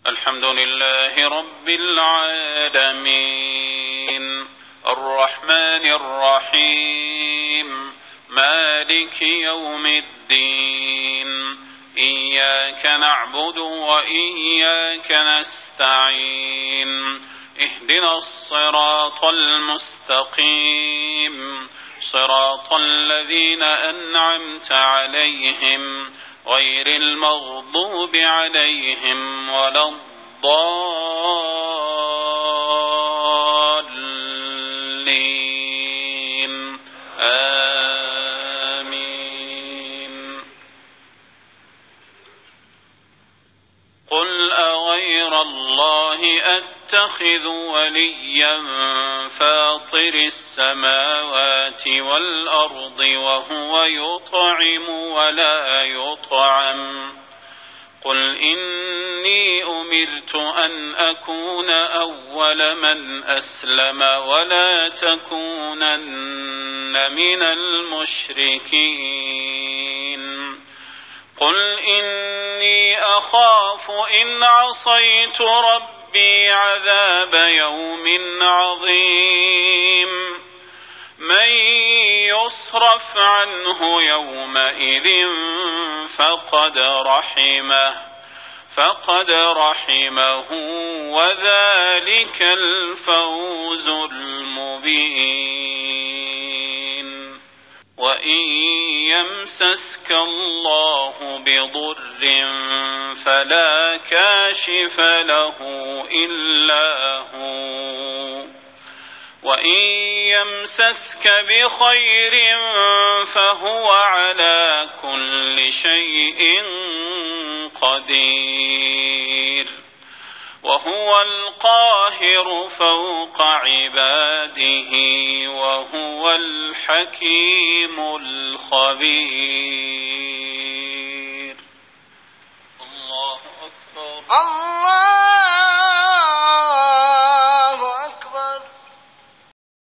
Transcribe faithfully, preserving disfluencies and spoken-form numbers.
الحمد لله رب العالمين الرحمن الرحيم مالك يوم الدين إياك نعبد وإياك نستعين اهدنا الصراط المستقيم صراط الذين أنعمت عليهم غير المغضوب عليهم ولا الضالين آمين. قل أغير الله أتخذ وليا فاطر السماوات والأرض وهو يطعم ولا يطعم قل إني أمرت أن أكون أول من أسلم ولا تكونن من المشركين قل إني أخاف إن عصيت ربي عذاب يوم عظيم من يصرف عنه يومئذ فقد رحمه فقد رحمه وذلك الفوز المبين. وإن يمسسك الله بضر فلا كاشف له إلا هو وإن يمسسك بخير فهو على كل شيء قدير وهو القاهر فوق عباده وهو الحكيم الخبير. الله أكبر.